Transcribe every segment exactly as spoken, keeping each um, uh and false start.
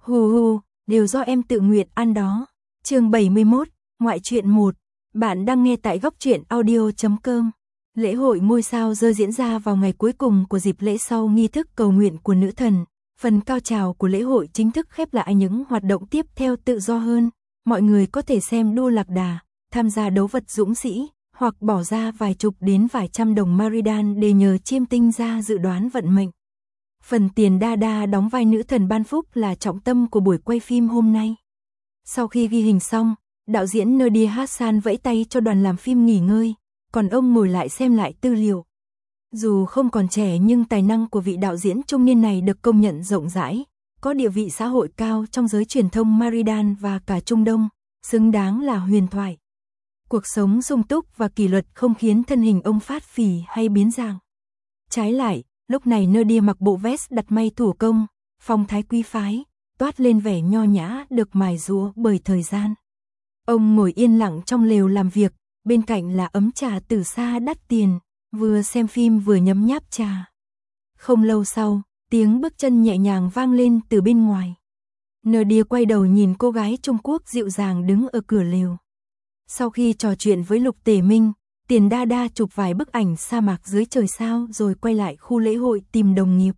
Hù hù, đều do em tự nguyện ăn đó. Chương bảy mươi mốt, ngoại truyện một. Bạn đang nghe tại góc truyện audio chấm com. Lễ hội ngôi sao rơi diễn ra vào ngày cuối cùng của dịp lễ sau nghi thức cầu nguyện của nữ thần. Phần cao trào của lễ hội chính thức khép lại, những hoạt động tiếp theo tự do hơn. Mọi người có thể xem đua lạc đà, tham gia đấu vật dũng sĩ, hoặc bỏ ra vài chục đến vài trăm đồng Maridan để nhờ chiêm tinh ra dự đoán vận mệnh. Phần Tiền Đa Đa đóng vai nữ thần ban phúc là trọng tâm của buổi quay phim hôm nay. Sau khi ghi hình xong, đạo diễn Nadia Hassan vẫy tay cho đoàn làm phim nghỉ ngơi, còn ông ngồi lại xem lại tư liệu. Dù không còn trẻ nhưng tài năng của vị đạo diễn trung niên này được công nhận rộng rãi, có địa vị xã hội cao trong giới truyền thông Maridan và cả Trung Đông, xứng đáng là huyền thoại. Cuộc sống sung túc và kỷ luật không khiến thân hình ông phát phì hay biến dạng. Trái lại, lúc này Nadia mặc bộ vest đặt may thủ công, phong thái quý phái, toát lên vẻ nho nhã được mài giũa bởi thời gian. Ông ngồi yên lặng trong lều làm việc, bên cạnh là ấm trà từ xa đắt tiền, vừa xem phim vừa nhấm nháp trà. Không lâu sau, tiếng bước chân nhẹ nhàng vang lên từ bên ngoài. Nadia quay đầu nhìn cô gái Trung Quốc dịu dàng đứng ở cửa lều. Sau khi trò chuyện với Lục Tề Minh, Tiền Đa Đa chụp vài bức ảnh sa mạc dưới trời sao rồi quay lại khu lễ hội tìm đồng nghiệp.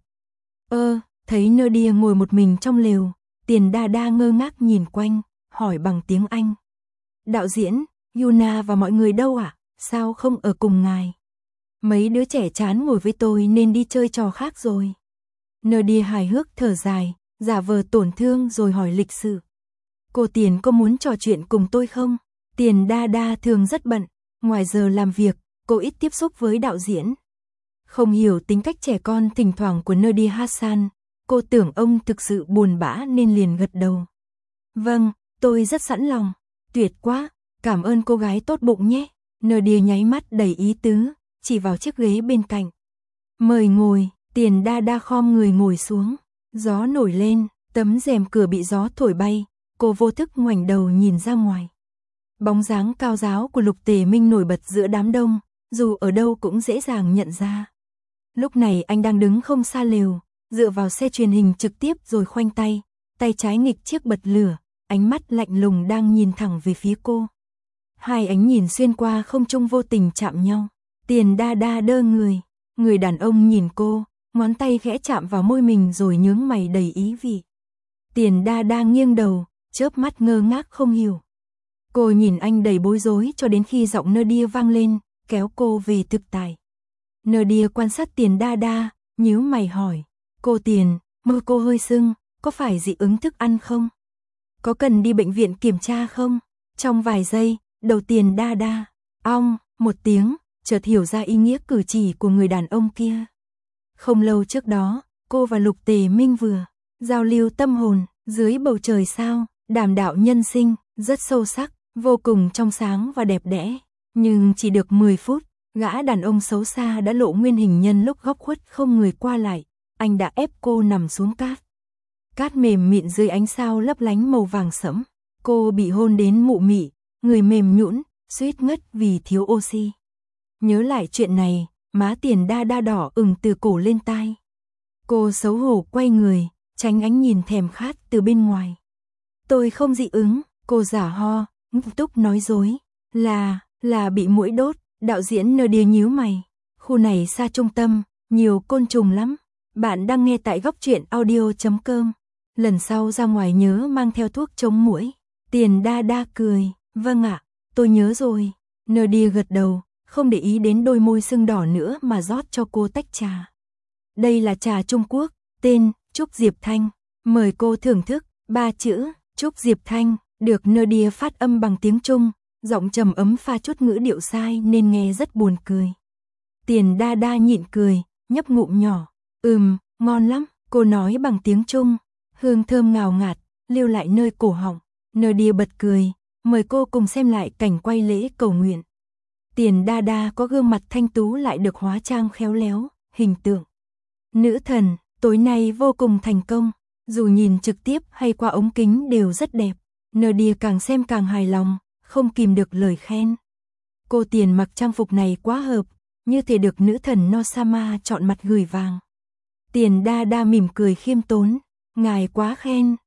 Ơ, thấy Nadia ngồi một mình trong lều, Tiền Đa Đa ngơ ngác nhìn quanh, hỏi bằng tiếng Anh. Đạo diễn, Yuna và mọi người đâu ạ? À? Sao không ở cùng ngài? Mấy đứa trẻ chán ngồi với tôi nên đi chơi trò khác rồi. Nadia hài hước thở dài, giả vờ tổn thương rồi hỏi lịch sự. Cô Tiền có muốn trò chuyện cùng tôi không? Tiền Đa Đa thường rất bận, ngoài giờ làm việc, cô ít tiếp xúc với đạo diễn. Không hiểu tính cách trẻ con thỉnh thoảng của Nadia Hassan, cô tưởng ông thực sự buồn bã nên liền gật đầu. Vâng, tôi rất sẵn lòng. Tuyệt quá, cảm ơn cô gái tốt bụng nhé. Nadia nháy mắt đầy ý tứ, chỉ vào chiếc ghế bên cạnh. Mời ngồi. Tiền Đa Đa khom người ngồi xuống. Gió nổi lên, tấm rèm cửa bị gió thổi bay, cô vô thức ngoảnh đầu nhìn ra ngoài. Bóng dáng cao ráo của Lục Tề Minh nổi bật giữa đám đông, dù ở đâu cũng dễ dàng nhận ra. Lúc này anh đang đứng không xa lều, dựa vào xe truyền hình trực tiếp rồi khoanh tay, tay trái nghịch chiếc bật lửa, ánh mắt lạnh lùng đang nhìn thẳng về phía cô. Hai ánh nhìn xuyên qua không trung vô tình chạm nhau. Tiền Đa Đa đơ người, người đàn ông nhìn cô, ngón tay khẽ chạm vào môi mình rồi nhướng mày đầy ý vị. Tiền Đa Đa nghiêng đầu, chớp mắt ngơ ngác không hiểu. Cô nhìn anh đầy bối rối cho đến khi giọng Nadia vang lên, kéo cô về thực tại. Nadia quan sát Tiền Đa Đa, nhíu mày hỏi, cô Tiền, môi cô hơi sưng, có phải dị ứng thức ăn không? Có cần đi bệnh viện kiểm tra không? Trong vài giây, đầu Tiền Đa Đa, ong, một tiếng, chợt hiểu ra ý nghĩa cử chỉ của người đàn ông kia. Không lâu trước đó, cô và Lục Tề Minh vừa giao lưu tâm hồn, dưới bầu trời sao, đàm đạo nhân sinh, rất sâu sắc, vô cùng trong sáng và đẹp đẽ. Nhưng chỉ được mười phút, gã đàn ông xấu xa đã lộ nguyên hình nhân lúc góc khuất không người qua lại, anh đã ép cô nằm xuống cát. Cát mềm mịn dưới ánh sao lấp lánh màu vàng sẫm, cô bị hôn đến mụ mị, người mềm nhũn, suýt ngất vì thiếu oxy. Nhớ lại chuyện này, má Tiền Đa Đa đỏ ửng từ cổ lên tai. Cô xấu hổ quay người, tránh ánh nhìn thèm khát từ bên ngoài. Tôi không dị ứng, cô giả ho, ngục túc nói dối. Là, là bị muỗi đốt, đạo diễn Nadia nhíu mày. Khu này xa trung tâm, nhiều côn trùng lắm. Bạn đang nghe tại góc truyện audio chấm com. Lần sau ra ngoài nhớ mang theo thuốc chống muỗi. Tiền Đa Đa cười, vâng ạ, tôi nhớ rồi. Nadia gật đầu, không để ý đến đôi môi sưng đỏ nữa mà rót cho cô tách trà. Đây là trà Trung Quốc, tên Trúc Diệp Thanh. Mời cô thưởng thức. Ba chữ Trúc Diệp Thanh được Nadia phát âm bằng tiếng Trung, giọng trầm ấm pha chút ngữ điệu sai nên nghe rất buồn cười. Tiền Đa Đa nhịn cười, nhấp ngụm nhỏ. Ừm, ngon lắm, cô nói bằng tiếng Trung, hương thơm ngào ngạt, lưu lại nơi cổ họng. Nadia bật cười, mời cô cùng xem lại cảnh quay lễ cầu nguyện. Tiền Đa Đa có gương mặt thanh tú lại được hóa trang khéo léo, hình tượng nữ thần, tối nay vô cùng thành công, dù nhìn trực tiếp hay qua ống kính đều rất đẹp. Nadia càng xem càng hài lòng, không kìm được lời khen. Cô Tiền mặc trang phục này quá hợp, như thể được nữ thần Nosama chọn mặt gửi vàng. Tiền Đa Đa mỉm cười khiêm tốn, ngài quá khen,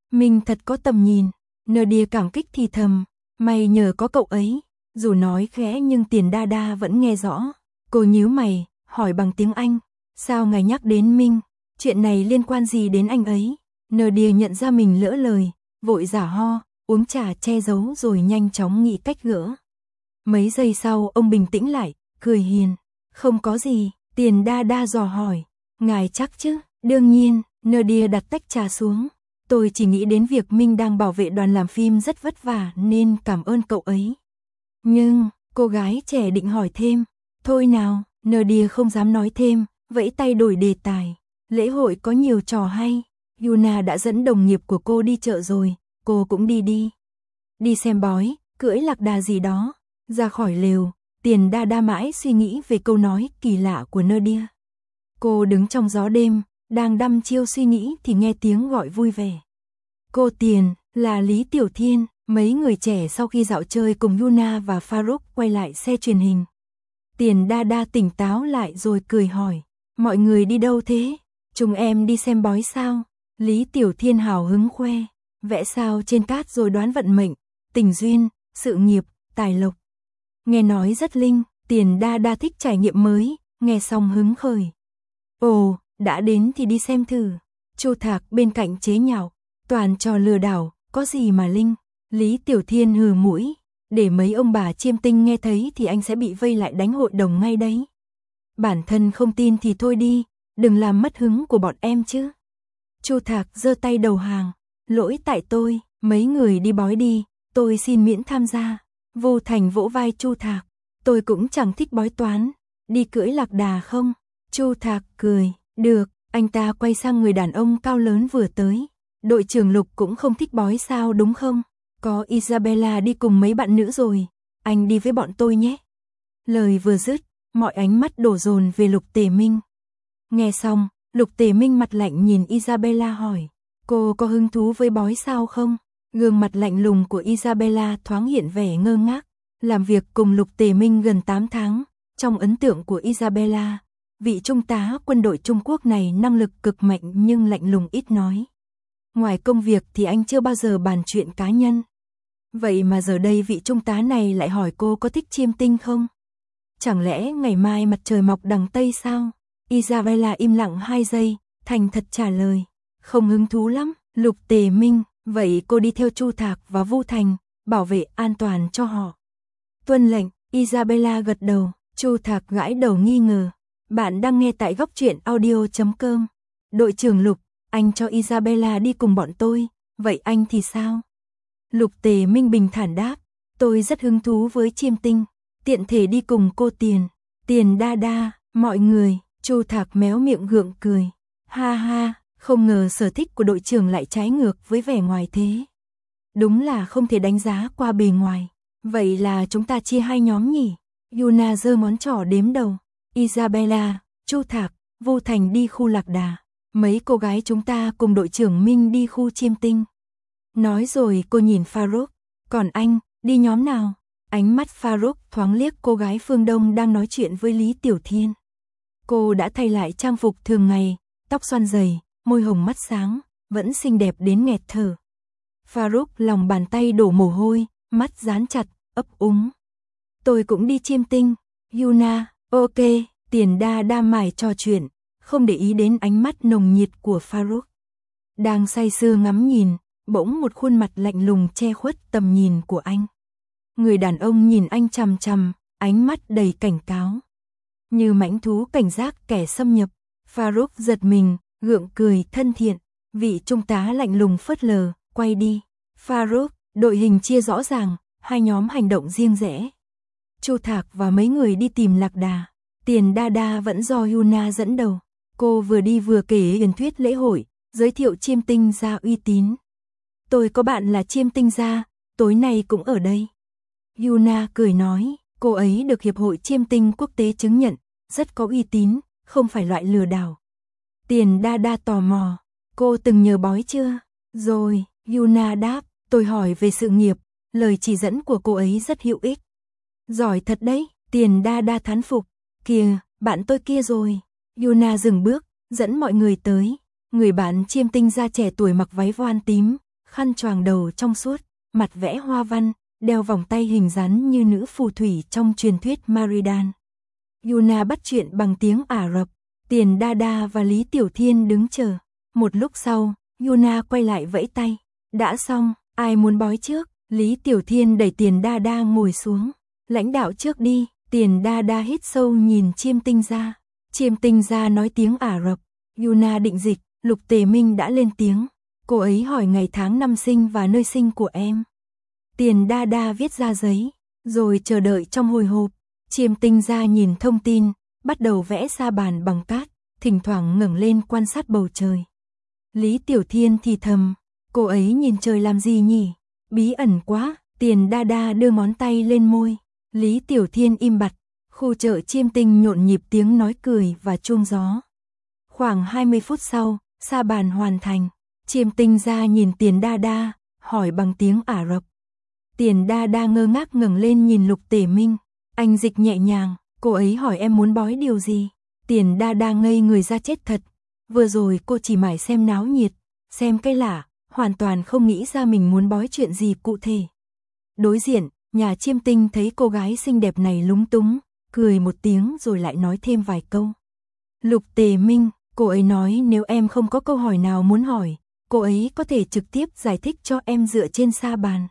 Mình thật có tầm nhìn. Nadia cảm kích thì thầm, may nhờ có cậu ấy. Dù nói khẽ nhưng Tiền Đa Đa vẫn nghe rõ. Cô nhíu mày, hỏi bằng tiếng Anh, sao ngài nhắc đến Minh, chuyện này liên quan gì đến anh ấy? Nadia nhận ra mình lỡ lời, vội giả ho, uống trà che giấu rồi nhanh chóng nghĩ cách gỡ. Mấy giây sau ông bình tĩnh lại, cười hiền, không có gì. Tiền Đa Đa dò hỏi, ngài chắc chứ? Đương nhiên. Nadia đặt tách trà xuống. Tôi chỉ nghĩ đến việc Minh đang bảo vệ đoàn làm phim rất vất vả nên cảm ơn cậu ấy. Nhưng, cô gái trẻ định hỏi thêm. Thôi nào, Nadia không dám nói thêm, vẫy tay đổi đề tài. Lễ hội có nhiều trò hay. Yuna đã dẫn đồng nghiệp của cô đi chợ rồi, cô cũng đi đi. Đi xem bói, cưỡi lạc đà gì đó. Ra khỏi lều, Tiền Đa Đa mãi suy nghĩ về câu nói kỳ lạ của Nadia. Cô đứng trong gió đêm, đang đăm chiêu suy nghĩ thì nghe tiếng gọi vui vẻ. Cô Tiền, là Lý Tiểu Thiên. Mấy người trẻ sau khi dạo chơi cùng Yuna và Farouk quay lại xe truyền hình. Tiền Đa Đa tỉnh táo lại rồi cười hỏi, mọi người đi đâu thế? Chúng em đi xem bói sao? Lý Tiểu Thiên hào hứng khoe, vẽ sao trên cát rồi đoán vận mệnh, tình duyên, sự nghiệp, tài lộc. Nghe nói rất linh. Tiền Đa Đa thích trải nghiệm mới, nghe xong hứng khởi. Ồ, đã đến thì đi xem thử. Chu Thạc bên cạnh chế nhạo, toàn trò lừa đảo, có gì mà linh. Lý Tiểu Thiên hừ mũi, để mấy ông bà chiêm tinh nghe thấy thì anh sẽ bị vây lại đánh hội đồng ngay đấy. Bản thân không tin thì thôi đi, đừng làm mất hứng của bọn em chứ. Chu Thạc giơ tay đầu hàng, lỗi tại tôi, mấy người đi bói đi, tôi xin miễn tham gia. Vô Thành vỗ vai Chu Thạc, tôi cũng chẳng thích bói toán, đi cưỡi lạc đà không? Chu Thạc cười, được. Anh ta quay sang người đàn ông cao lớn vừa tới, đội trưởng Lục cũng không thích bói sao đúng không? Có Isabella đi cùng mấy bạn nữ rồi, anh đi với bọn tôi nhé. Lời vừa dứt, mọi ánh mắt đổ dồn về Lục Tề Minh. Nghe xong, Lục Tề Minh mặt lạnh nhìn Isabella hỏi, cô có hứng thú với bói sao không? Gương mặt lạnh lùng của Isabella thoáng hiện vẻ ngơ ngác. Làm việc cùng Lục Tề Minh gần tám tháng, trong ấn tượng của Isabella, vị trung tá quân đội Trung Quốc này năng lực cực mạnh nhưng lạnh lùng ít nói. Ngoài công việc thì anh chưa bao giờ bàn chuyện cá nhân. Vậy mà giờ đây vị trung tá này lại hỏi cô có thích chiêm tinh không? Chẳng lẽ ngày mai mặt trời mọc đằng Tây sao? Isabella im lặng hai giây, thành thật trả lời. Không hứng thú lắm. Lục Tề Minh, vậy cô đi theo Chu Thạc và Vu Thành, bảo vệ an toàn cho họ. Tuân lệnh. Isabella gật đầu. Chu Thạc gãi đầu nghi ngờ. Bạn đang nghe tại góc truyện audio chấm com. Đội trưởng Lục, anh cho Isabella đi cùng bọn tôi, vậy anh thì sao? Lục Tề Minh bình thản đáp, tôi rất hứng thú với chiêm tinh, tiện thể đi cùng cô Tiền. Tiền Đa Đa, mọi người. Chu Thạc méo miệng gượng cười. Ha ha, không ngờ sở thích của đội trưởng lại trái ngược với vẻ ngoài thế. Đúng là không thể đánh giá qua bề ngoài. Vậy là chúng ta chia hai nhóm nhỉ? Yuna giơ ngón trỏ đếm đầu. Isabella, Chu Thạc, Vu Thành đi khu lạc đà. Mấy cô gái chúng ta cùng đội trưởng Minh đi khu chiêm tinh. Nói rồi cô nhìn Farouk. Còn anh, đi nhóm nào? Ánh mắt Farouk thoáng liếc cô gái phương Đông đang nói chuyện với Lý Tiểu Thiên. Cô đã thay lại trang phục thường ngày, tóc xoăn dày, môi hồng mắt sáng, vẫn xinh đẹp đến nghẹt thở. Farouk lòng bàn tay đổ mồ hôi, mắt dán chặt, ấp úng. Tôi cũng đi chiêm tinh. Yuna, ok. Tiền Đa Đa mải trò chuyện, không để ý đến ánh mắt nồng nhiệt của Farouk. Đang say sưa ngắm nhìn, bỗng một khuôn mặt lạnh lùng che khuất tầm nhìn của anh. Người đàn ông nhìn anh chằm chằm, ánh mắt đầy cảnh cáo. Như mãnh thú cảnh giác kẻ xâm nhập. Farouk giật mình, gượng cười thân thiện. Vị trung tá lạnh lùng phớt lờ, quay đi. Farouk, đội hình chia rõ ràng, hai nhóm hành động riêng rẽ. Chu Thạc và mấy người đi tìm lạc đà. Tiền Đa Đa vẫn do Yuna dẫn đầu. Cô vừa đi vừa kể truyền thuyết lễ hội, giới thiệu chiêm tinh gia uy tín. Tôi có bạn là chiêm tinh gia, tối nay cũng ở đây. Yuna cười nói, cô ấy được Hiệp hội Chiêm tinh quốc tế chứng nhận, rất có uy tín, không phải loại lừa đảo. Tiền Đa Đa tò mò, cô từng nhờ bói chưa? Rồi, Yuna đáp, tôi hỏi về sự nghiệp, lời chỉ dẫn của cô ấy rất hữu ích. Giỏi thật đấy. Tiền Đa Đa thán phục. Kìa, bạn tôi kia rồi. Yuna dừng bước, dẫn mọi người tới. Người bạn chiêm tinh da trẻ tuổi mặc váy voan tím, khăn choàng đầu trong suốt, mặt vẽ hoa văn, đeo vòng tay hình rắn như nữ phù thủy trong truyền thuyết Maridan. Yuna bắt chuyện bằng tiếng Ả Rập, Tiền Đa Đa và Lý Tiểu Thiên đứng chờ. Một lúc sau, Yuna quay lại vẫy tay. Đã xong, ai muốn bói trước? Lý Tiểu Thiên đẩy Tiền Đa Đa ngồi xuống. Lãnh đạo trước đi. Tiền Đa Đa hít sâu nhìn Chiêm Tinh Gia. Chiêm Tinh Gia nói tiếng Ả Rập. Yuna định dịch, Lục Tề Minh đã lên tiếng. Cô ấy hỏi ngày tháng năm sinh và nơi sinh của em. Tiền Đa Đa viết ra giấy, rồi chờ đợi trong hồi hộp. Chiêm Tinh Gia nhìn thông tin, bắt đầu vẽ sa bàn bằng cát, thỉnh thoảng ngẩng lên quan sát bầu trời. Lý Tiểu Thiên thì thầm, cô ấy nhìn trời làm gì nhỉ? Bí ẩn quá. Tiền Đa Đa đưa ngón tay lên môi. Lý Tiểu Thiên im bặt. Khu chợ Chiêm Tinh nhộn nhịp tiếng nói cười và chuông gió. Khoảng hai mươi phút sau, sa bàn hoàn thành. Chiêm Tinh Gia nhìn Tiền Đa Đa, hỏi bằng tiếng Ả Rập. Tiền Đa Đa ngơ ngác ngẩng lên nhìn Lục Tề Minh. Anh dịch nhẹ nhàng, cô ấy hỏi em muốn bói điều gì? Tiền Đa Đa ngây người ra chết thật. Vừa rồi cô chỉ mải xem náo nhiệt, xem cái lạ, hoàn toàn không nghĩ ra mình muốn bói chuyện gì cụ thể. Đối diện, nhà Chiêm Tinh thấy cô gái xinh đẹp này lúng túng, cười một tiếng rồi lại nói thêm vài câu. Lục Tề Minh, cô ấy nói nếu em không có câu hỏi nào muốn hỏi, cô ấy có thể trực tiếp giải thích cho em dựa trên sa bàn.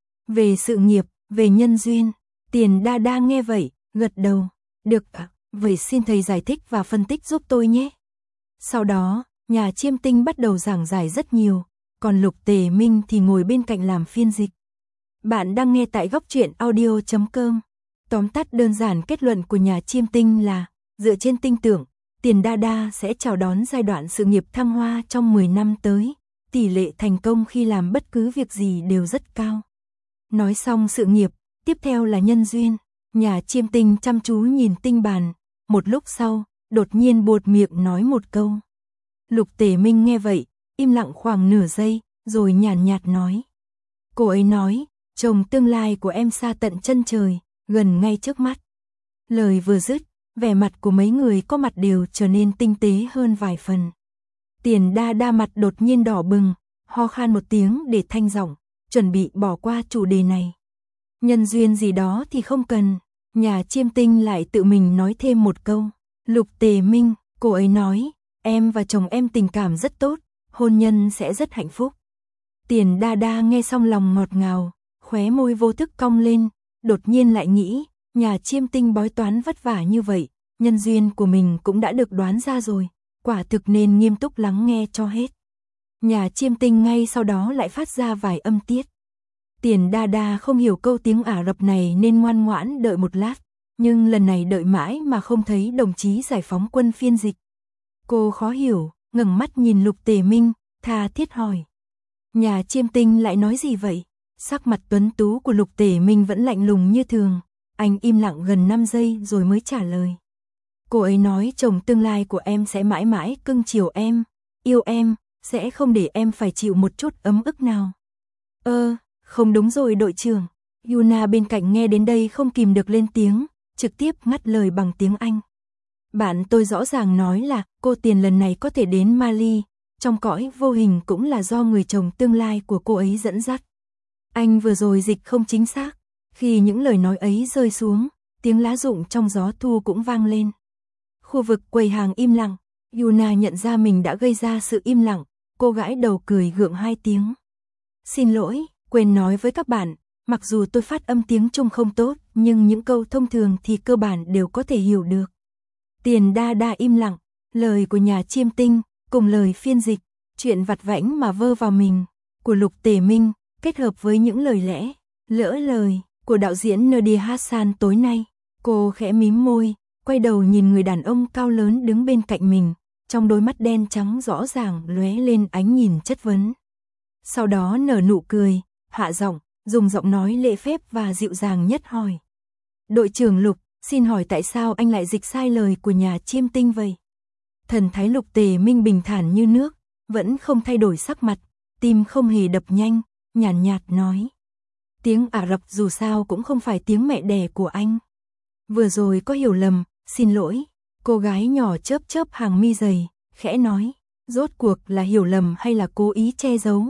Về sự nghiệp, về nhân duyên. Tiền Đa Đa nghe vậy, gật đầu. Được ạ, vậy xin thầy giải thích và phân tích giúp tôi nhé. Sau đó, nhà Chiêm Tinh bắt đầu giảng giải rất nhiều, còn Lục Tề Minh thì ngồi bên cạnh làm phiên dịch. Bạn đang nghe tại góc truyện audio chấm com. Tóm tắt đơn giản kết luận của nhà Chiêm Tinh là, dựa trên tinh tưởng, Tiền Đa Đa sẽ chào đón giai đoạn sự nghiệp thăng hoa trong mười năm tới, tỷ lệ thành công khi làm bất cứ việc gì đều rất cao. Nói xong sự nghiệp, tiếp theo là nhân duyên. Nhà Chiêm Tinh chăm chú nhìn tinh bàn, một lúc sau, đột nhiên buột miệng nói một câu. Lục Tề Minh nghe vậy, im lặng khoảng nửa giây, rồi nhàn nhạt nói. Cô ấy nói, chồng tương lai của em xa tận chân trời, gần ngay trước mắt. Lời vừa dứt, vẻ mặt của mấy người có mặt đều trở nên tinh tế hơn vài phần. Tiền Đa Đa mặt đột nhiên đỏ bừng, ho khan một tiếng để thanh giọng, chuẩn bị bỏ qua chủ đề này. Nhân duyên gì đó thì không cần. Nhà Chiêm Tinh lại tự mình nói thêm một câu. Lục Tề Minh, cô ấy nói, em và chồng em tình cảm rất tốt, hôn nhân sẽ rất hạnh phúc. Tiền Đa Đa nghe xong lòng ngọt ngào, khóe môi vô thức cong lên, đột nhiên lại nghĩ, nhà Chiêm Tinh bói toán vất vả như vậy, nhân duyên của mình cũng đã được đoán ra rồi, quả thực nên nghiêm túc lắng nghe cho hết. Nhà Chiêm Tinh ngay sau đó lại phát ra vài âm tiết. Tiền Đa Đa không hiểu câu tiếng Ả Rập này nên ngoan ngoãn đợi một lát, nhưng lần này đợi mãi mà không thấy đồng chí giải phóng quân phiên dịch. Cô khó hiểu, ngẩng mắt nhìn Lục Tề Minh, tha thiết hỏi. Nhà Chiêm Tinh lại nói gì vậy? Sắc mặt tuấn tú của Lục Tề Minh vẫn lạnh lùng như thường, anh im lặng gần năm giây rồi mới trả lời. Cô ấy nói chồng tương lai của em sẽ mãi mãi cưng chiều em, yêu em, sẽ không để em phải chịu một chút ấm ức nào. Ơ, không đúng rồi đội trưởng. Yuna bên cạnh nghe đến đây không kìm được lên tiếng, trực tiếp ngắt lời bằng tiếng Anh. Bạn tôi rõ ràng nói là cô Tiền lần này có thể đến Mali, trong cõi vô hình cũng là do người chồng tương lai của cô ấy dẫn dắt. Anh vừa rồi dịch không chính xác, khi những lời nói ấy rơi xuống, tiếng lá rụng trong gió thu cũng vang lên. Khu vực quầy hàng im lặng, Yuna nhận ra mình đã gây ra sự im lặng, cô gãi đầu cười gượng hai tiếng. Xin lỗi, quên nói với các bạn, mặc dù tôi phát âm tiếng Trung không tốt, nhưng những câu thông thường thì cơ bản đều có thể hiểu được. Tiền Đa Đa im lặng, lời của nhà Chiêm Tinh, cùng lời phiên dịch, chuyện vặt vãnh mà vơ vào mình, của Lục Tề Minh, kết hợp với những lời lẽ, lỡ lời, của đạo diễn Nadia Hassan tối nay. Cô khẽ mím môi, quay đầu nhìn người đàn ông cao lớn đứng bên cạnh mình, trong đôi mắt đen trắng rõ ràng lóe lên ánh nhìn chất vấn. Sau đó nở nụ cười, hạ giọng, dùng giọng nói lễ phép và dịu dàng nhất hỏi. Đội trưởng Lục, xin hỏi tại sao anh lại dịch sai lời của nhà Chiêm Tinh vậy? Thần thái Lục Tề Minh bình thản như nước, vẫn không thay đổi sắc mặt, tim không hề đập nhanh, nhàn nhạt, nhạt nói. Tiếng Ả Rập dù sao cũng không phải tiếng mẹ đẻ của anh. Vừa rồi có hiểu lầm, xin lỗi. Cô gái nhỏ chớp chớp hàng mi dày, khẽ nói. Rốt cuộc là hiểu lầm hay là cố ý che giấu?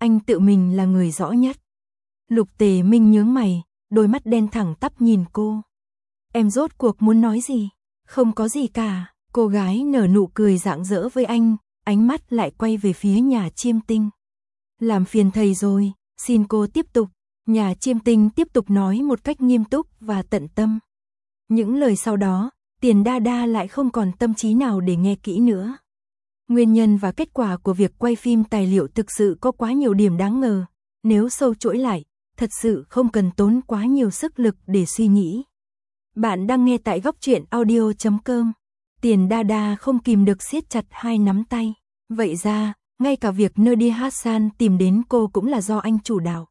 anh tự mình là người rõ nhất. Lục Tề Minh nhướng mày, đôi mắt đen thẳng tắp nhìn cô. Em rốt cuộc muốn nói gì? Không có gì cả, cô gái nở nụ cười rạng rỡ với anh, ánh mắt lại quay về phía nhà chiêm tinh. Làm phiền thầy rồi, xin cô tiếp tục. Nhà chiêm tinh tiếp tục nói một cách nghiêm túc và tận tâm. Những lời sau đó, Tiền Đa Đa lại không còn tâm trí nào để nghe kỹ nữa. Nguyên nhân và kết quả của việc quay phim tài liệu thực sự có quá nhiều điểm đáng ngờ. Nếu sâu chuỗi lại, thật sự không cần tốn quá nhiều sức lực để suy nghĩ. Bạn đang nghe tại góc truyện audio chấm com. Tiền Đa Đa không kìm được siết chặt hai nắm tay. Vậy ra, ngay cả việc Nadia Hassan tìm đến cô cũng là do anh chủ đạo.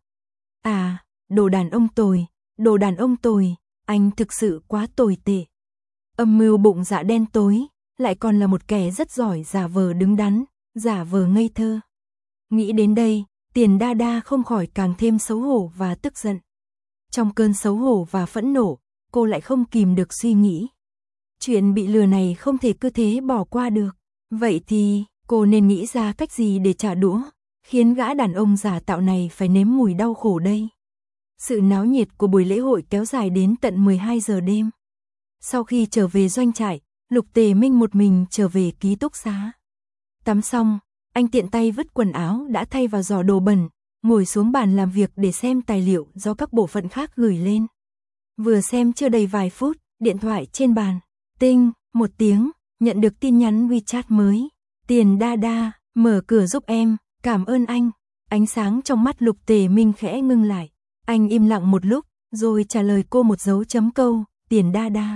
À, đồ đàn ông tồi, đồ đàn ông tồi, anh thực sự quá tồi tệ. Âm mưu bụng dạ đen tối, lại còn là một kẻ rất giỏi giả vờ đứng đắn, giả vờ ngây thơ. Nghĩ đến đây, Tiền Đa Đa không khỏi càng thêm xấu hổ và tức giận. Trong cơn xấu hổ và phẫn nộ, cô lại không kìm được suy nghĩ. Chuyện bị lừa này không thể cứ thế bỏ qua được. Vậy thì, cô nên nghĩ ra cách gì để trả đũa, khiến gã đàn ông giả tạo này phải nếm mùi đau khổ đây. Sự náo nhiệt của buổi lễ hội kéo dài đến tận mười hai giờ đêm. Sau khi trở về doanh trại, Lục Tề Minh một mình trở về ký túc xá. Tắm xong, anh tiện tay vứt quần áo đã thay vào giỏ đồ bẩn, ngồi xuống bàn làm việc để xem tài liệu do các bộ phận khác gửi lên. Vừa xem chưa đầy vài phút, điện thoại trên bàn, tinh, một tiếng, nhận được tin nhắn WeChat mới. Tiền Đa Đa, mở cửa giúp em, cảm ơn anh. Ánh sáng trong mắt Lục Tề Minh khẽ ngưng lại. Anh im lặng một lúc, rồi trả lời cô một dấu chấm câu, Tiền Đa Đa.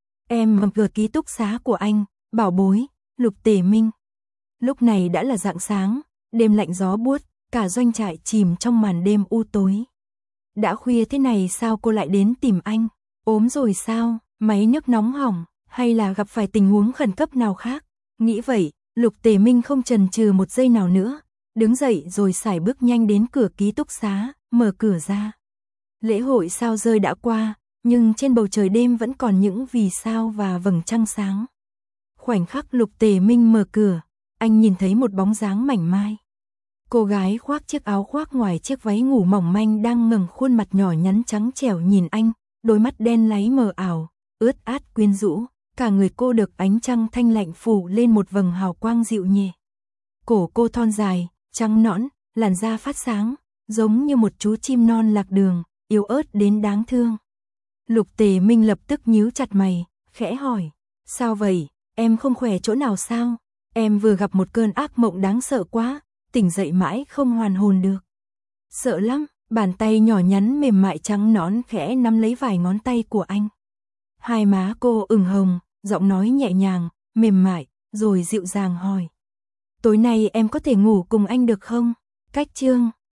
Em mở cửa ký túc xá của anh, bảo bối, Lục Tề Minh. Lúc này đã là rạng sáng, đêm lạnh gió buốt, cả doanh trại chìm trong màn đêm u tối. Đã khuya thế này sao cô lại đến tìm anh? Ốm rồi sao? Máy nước nóng hỏng? Hay là gặp phải tình huống khẩn cấp nào khác? Nghĩ vậy, Lục Tề Minh không chần chừ một giây nào nữa, đứng dậy rồi sải bước nhanh đến cửa ký túc xá, mở cửa ra. Lễ hội sao rơi đã qua, nhưng trên bầu trời đêm vẫn còn những vì sao và vầng trăng sáng. Khoảnh khắc Lục Tề Minh mở cửa, anh nhìn thấy một bóng dáng mảnh mai. Cô gái khoác chiếc áo khoác ngoài chiếc váy ngủ mỏng manh đang ngẩng khuôn mặt nhỏ nhắn trắng trẻo nhìn anh, đôi mắt đen láy mờ ảo, ướt át quyến rũ, cả người cô được ánh trăng thanh lạnh phủ lên một vầng hào quang dịu nhẹ. Cổ cô thon dài, trắng nõn, làn da phát sáng, giống như một chú chim non lạc đường, yếu ớt đến đáng thương. Lục Tề Minh lập tức nhíu chặt mày, khẽ hỏi, sao vậy, em không khỏe chỗ nào sao? Em vừa gặp một cơn ác mộng đáng sợ quá, tỉnh dậy mãi không hoàn hồn được. Sợ lắm, bàn tay nhỏ nhắn mềm mại trắng nõn khẽ nắm lấy vài ngón tay của anh. Hai má cô ửng hồng, giọng nói nhẹ nhàng, mềm mại, rồi dịu dàng hỏi. Tối nay em có thể ngủ cùng anh được không? Cách chương